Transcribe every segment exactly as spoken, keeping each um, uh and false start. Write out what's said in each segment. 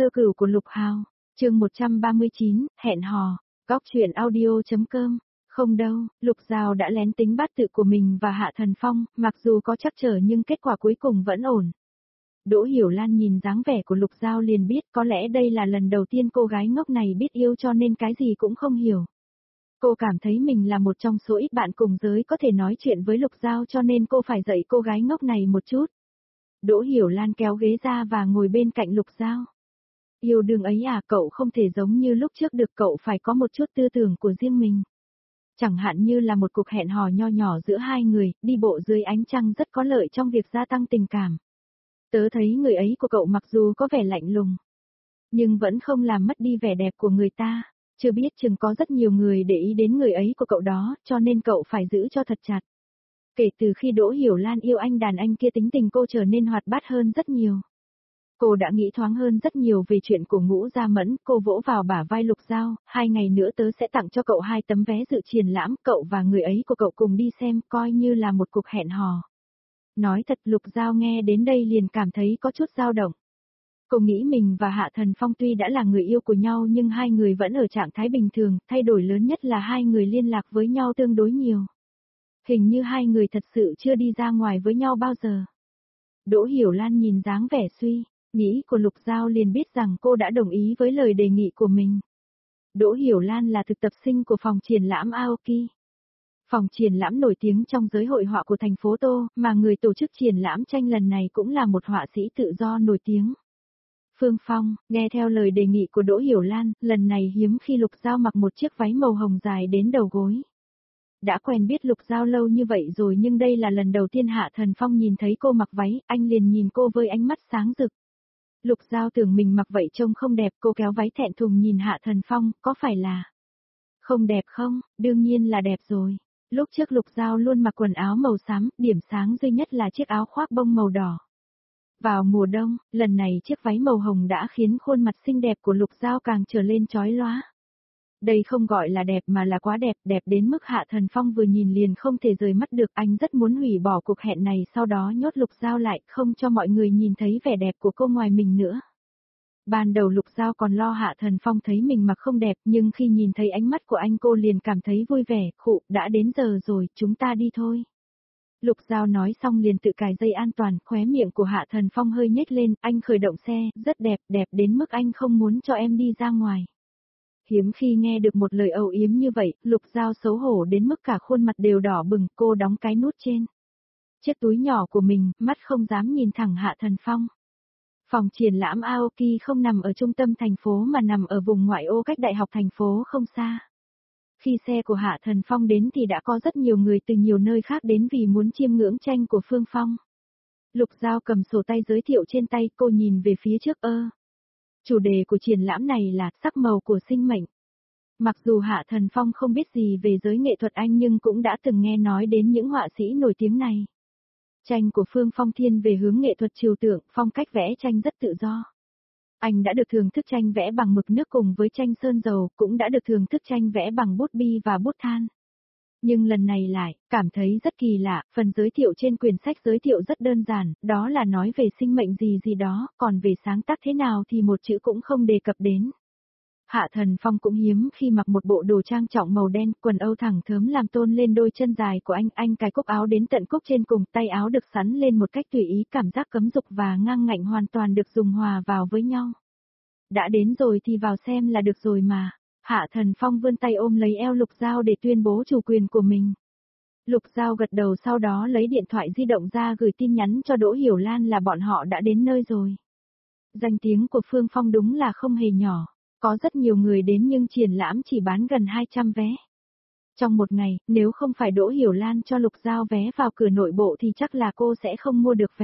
Sơ cửu của Lục Hào, chương một trăm ba mươi chín, hẹn hò, góc truyện audio.com. Không đâu, Lục Giao đã lén tính bát tự của mình và Hạ Thần Phong, mặc dù có trắc trở nhưng kết quả cuối cùng vẫn ổn. Đỗ Hiểu Lan nhìn dáng vẻ của Lục Giao liền biết có lẽ đây là lần đầu tiên cô gái ngốc này biết yêu cho nên cái gì cũng không hiểu. Cô cảm thấy mình là một trong số ít bạn cùng giới có thể nói chuyện với Lục Giao cho nên cô phải dạy cô gái ngốc này một chút. Đỗ Hiểu Lan kéo ghế ra và ngồi bên cạnh Lục Giao. Yêu đương ấy à, cậu không thể giống như lúc trước được, cậu phải có một chút tư tưởng của riêng mình. Chẳng hạn như là một cuộc hẹn hò nho nhỏ giữa hai người, đi bộ dưới ánh trăng rất có lợi trong việc gia tăng tình cảm. Tớ thấy người ấy của cậu mặc dù có vẻ lạnh lùng, nhưng vẫn không làm mất đi vẻ đẹp của người ta. Chưa biết chừng có rất nhiều người để ý đến người ấy của cậu đó, cho nên cậu phải giữ cho thật chặt. Kể từ khi Đỗ Hiểu Lan yêu anh đàn anh kia, tính tình cô trở nên hoạt bát hơn rất nhiều. Cô đã nghĩ thoáng hơn rất nhiều về chuyện của Ngũ Gia Mẫn, cô vỗ vào bả vai Lục Giao, hai ngày nữa tớ sẽ tặng cho cậu hai tấm vé dự triển lãm, cậu và người ấy của cậu cùng đi xem, coi như là một cuộc hẹn hò. Nói thật, Lục Giao nghe đến đây liền cảm thấy có chút dao động. Cô nghĩ mình và Hạ Thần Phong tuy đã là người yêu của nhau nhưng hai người vẫn ở trạng thái bình thường, thay đổi lớn nhất là hai người liên lạc với nhau tương đối nhiều. Hình như hai người thật sự chưa đi ra ngoài với nhau bao giờ. Đỗ Hiểu Lan nhìn dáng vẻ suy nghĩ của Lục Giao liền biết rằng cô đã đồng ý với lời đề nghị của mình. Đỗ Hiểu Lan là thực tập sinh của phòng triển lãm Aoki. Phòng triển lãm nổi tiếng trong giới hội họa của thành phố Tô, mà người tổ chức triển lãm tranh lần này cũng là một họa sĩ tự do nổi tiếng. Phương Phong, nghe theo lời đề nghị của Đỗ Hiểu Lan, lần này hiếm khi Lục Giao mặc một chiếc váy màu hồng dài đến đầu gối. Đã quen biết Lục Giao lâu như vậy rồi nhưng đây là lần đầu tiên Hạ Thần Phong nhìn thấy cô mặc váy, anh liền nhìn cô với ánh mắt sáng rực. Lục Giao tưởng mình mặc vậy trông không đẹp, cô kéo váy thẹn thùng nhìn Hạ Thần Phong, có phải là không đẹp không? Đương nhiên là đẹp rồi. Lúc trước Lục Giao luôn mặc quần áo màu xám, điểm sáng duy nhất là chiếc áo khoác bông màu đỏ. Vào mùa đông, lần này chiếc váy màu hồng đã khiến khuôn mặt xinh đẹp của Lục Giao càng trở lên chói lóa. Đây không gọi là đẹp mà là quá đẹp, đẹp đến mức Hạ Thần Phong vừa nhìn liền không thể rời mắt được, anh rất muốn hủy bỏ cuộc hẹn này, sau đó nhốt Lục Giao lại, không cho mọi người nhìn thấy vẻ đẹp của cô ngoài mình nữa. Ban đầu Lục Giao còn lo Hạ Thần Phong thấy mình mặc không đẹp, nhưng khi nhìn thấy ánh mắt của anh cô liền cảm thấy vui vẻ, khụ, đã đến giờ rồi, chúng ta đi thôi. Lục Giao nói xong liền tự cài dây an toàn, khóe miệng của Hạ Thần Phong hơi nhếch lên, anh khởi động xe, rất đẹp, đẹp đến mức anh không muốn cho em đi ra ngoài. Hiếm khi nghe được một lời âu yếm như vậy, Lục Giao xấu hổ đến mức cả khuôn mặt đều đỏ bừng, cô đóng cái nút trên chiếc túi nhỏ của mình, mắt không dám nhìn thẳng Hạ Thần Phong. Phòng triển lãm Aoki không nằm ở trung tâm thành phố mà nằm ở vùng ngoại ô cách đại học thành phố không xa. Khi xe của Hạ Thần Phong đến thì đã có rất nhiều người từ nhiều nơi khác đến vì muốn chiêm ngưỡng tranh của Phương Phong. Lục Giao cầm sổ tay giới thiệu trên tay, cô nhìn về phía trước ơ. Chủ đề của triển lãm này là sắc màu của sinh mệnh. Mặc dù Hạ Thần Phong không biết gì về giới nghệ thuật Anh nhưng cũng đã từng nghe nói đến những họa sĩ nổi tiếng này. Tranh của Phương Phong thiên về hướng nghệ thuật trừu tượng, phong cách vẽ tranh rất tự do. Anh đã được thưởng thức tranh vẽ bằng mực nước cùng với tranh sơn dầu, cũng đã được thưởng thức tranh vẽ bằng bút bi và bút than. Nhưng lần này lại, cảm thấy rất kỳ lạ, phần giới thiệu trên quyển sách giới thiệu rất đơn giản, đó là nói về sinh mệnh gì gì đó, còn về sáng tác thế nào thì một chữ cũng không đề cập đến. Hạ Thần Phong cũng hiếm khi mặc một bộ đồ trang trọng màu đen, quần âu thẳng thớm làm tôn lên đôi chân dài của anh, anh cài cúc áo đến tận cúc trên cùng, tay áo được sắn lên một cách tùy ý, cảm giác cấm dục và ngang ngạnh hoàn toàn được dùng hòa vào với nhau. Đã đến rồi thì vào xem là được rồi mà. Hạ Thần Phong vươn tay ôm lấy eo Lục Giao để tuyên bố chủ quyền của mình. Lục Giao gật đầu, sau đó lấy điện thoại di động ra gửi tin nhắn cho Đỗ Hiểu Lan là bọn họ đã đến nơi rồi. Danh tiếng của Phương Phong đúng là không hề nhỏ. Có rất nhiều người đến nhưng triển lãm chỉ bán gần hai trăm vé. Trong một ngày, nếu không phải Đỗ Hiểu Lan cho Lục Giao vé vào cửa nội bộ thì chắc là cô sẽ không mua được vé.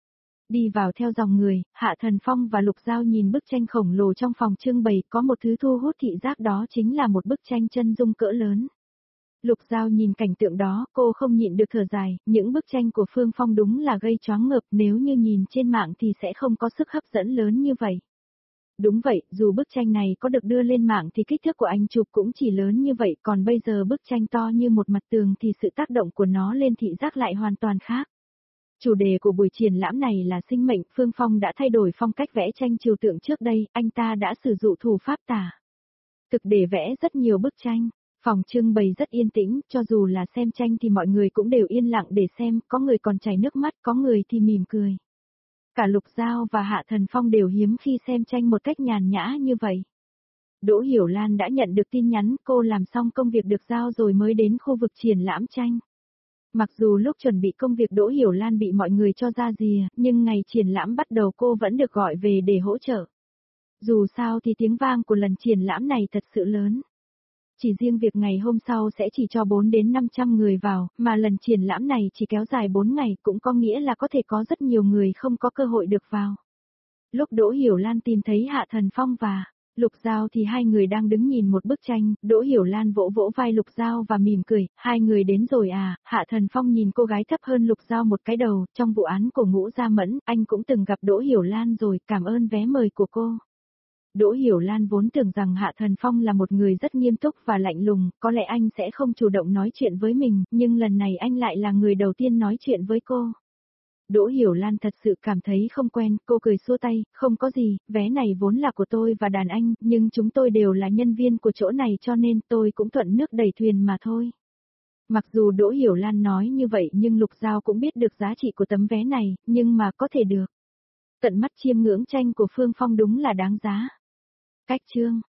Đi vào theo dòng người, Hạ Thần Phong và Lục Giao nhìn bức tranh khổng lồ trong phòng trưng bày, có một thứ thu hút thị giác, đó chính là một bức tranh chân dung cỡ lớn. Lục Giao nhìn cảnh tượng đó, cô không nhịn được thở dài, những bức tranh của Phương Phong đúng là gây choáng ngợp, nếu như nhìn trên mạng thì sẽ không có sức hấp dẫn lớn như vậy. Đúng vậy, dù bức tranh này có được đưa lên mạng thì kích thước của anh chụp cũng chỉ lớn như vậy, còn bây giờ bức tranh to như một mặt tường thì sự tác động của nó lên thị giác lại hoàn toàn khác. Chủ đề của buổi triển lãm này là sinh mệnh, Phương Phong đã thay đổi phong cách vẽ tranh trừu tượng trước đây, anh ta đã sử dụng thủ pháp tả thực để vẽ rất nhiều bức tranh. Phòng trưng bày rất yên tĩnh, cho dù là xem tranh thì mọi người cũng đều yên lặng để xem, có người còn chảy nước mắt, có người thì mỉm cười. Cả Lục Giao và Hạ Thần Phong đều hiếm khi xem tranh một cách nhàn nhã như vậy. Đỗ Hiểu Lan đã nhận được tin nhắn, cô làm xong công việc được giao rồi mới đến khu vực triển lãm tranh. Mặc dù lúc chuẩn bị công việc Đỗ Hiểu Lan bị mọi người cho ra rìa, nhưng ngày triển lãm bắt đầu cô vẫn được gọi về để hỗ trợ. Dù sao thì tiếng vang của lần triển lãm này thật sự lớn. Chỉ riêng việc ngày hôm sau sẽ chỉ cho bốn đến năm trăm người vào, mà lần triển lãm này chỉ kéo dài bốn ngày cũng có nghĩa là có thể có rất nhiều người không có cơ hội được vào. Lúc Đỗ Hiểu Lan tìm thấy Hạ Thần Phong và Lục Giao thì hai người đang đứng nhìn một bức tranh, Đỗ Hiểu Lan vỗ vỗ vai Lục Giao và mỉm cười, hai người đến rồi à, Hạ Thần Phong nhìn cô gái thấp hơn Lục Giao một cái đầu, trong vụ án của Ngũ Gia Mẫn, anh cũng từng gặp Đỗ Hiểu Lan rồi, cảm ơn vé mời của cô. Đỗ Hiểu Lan vốn tưởng rằng Hạ Thần Phong là một người rất nghiêm túc và lạnh lùng, có lẽ anh sẽ không chủ động nói chuyện với mình, nhưng lần này anh lại là người đầu tiên nói chuyện với cô. Đỗ Hiểu Lan thật sự cảm thấy không quen, cô cười xua tay, không có gì, vé này vốn là của tôi và đàn anh, nhưng chúng tôi đều là nhân viên của chỗ này cho nên tôi cũng thuận nước đẩy thuyền mà thôi. Mặc dù Đỗ Hiểu Lan nói như vậy nhưng Lục Giao cũng biết được giá trị của tấm vé này, nhưng mà có thể được. Tận mắt chiêm ngưỡng tranh của Phương Phong đúng là đáng giá. Cách chương